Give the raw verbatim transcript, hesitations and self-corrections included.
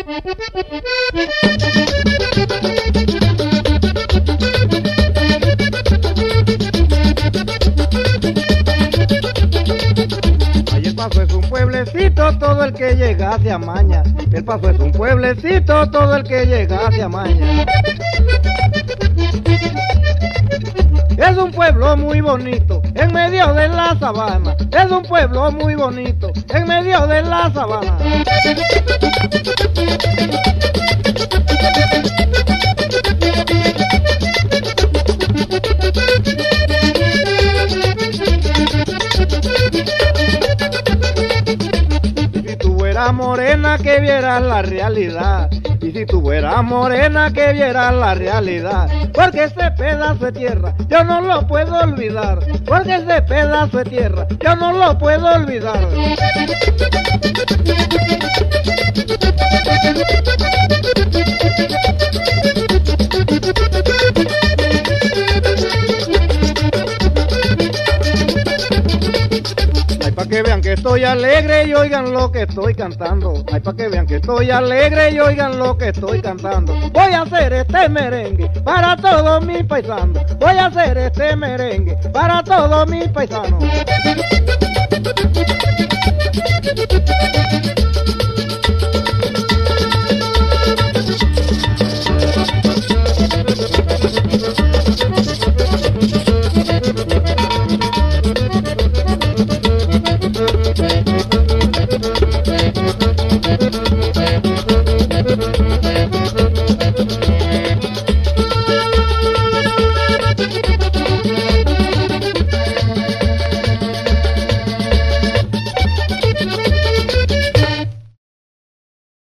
Ay, el Paso es un pueblecito, todo el que llega se amaña. El Paso es un pueblecito, todo el que llega se amaña. Es un pueblo muy bonito, en medio de la sabana. Es un pueblo muy bonito, en medio de la sabana. Y si tú fueras morena que vieras la realidad. Y si tú fueras morena que vieras la realidad. Porque ese pedazo de tierra yo no lo puedo olvidar. Porque ese pedazo de tierra yo no lo puedo olvidar. Ay, pa' que vean que estoy alegre y oigan lo que estoy cantando. Ay, pa' que vean que estoy alegre y oigan lo que estoy cantando. Voy a hacer este merengue para todos mis paisanos. Voy a hacer este merengue para todos mis paisanos.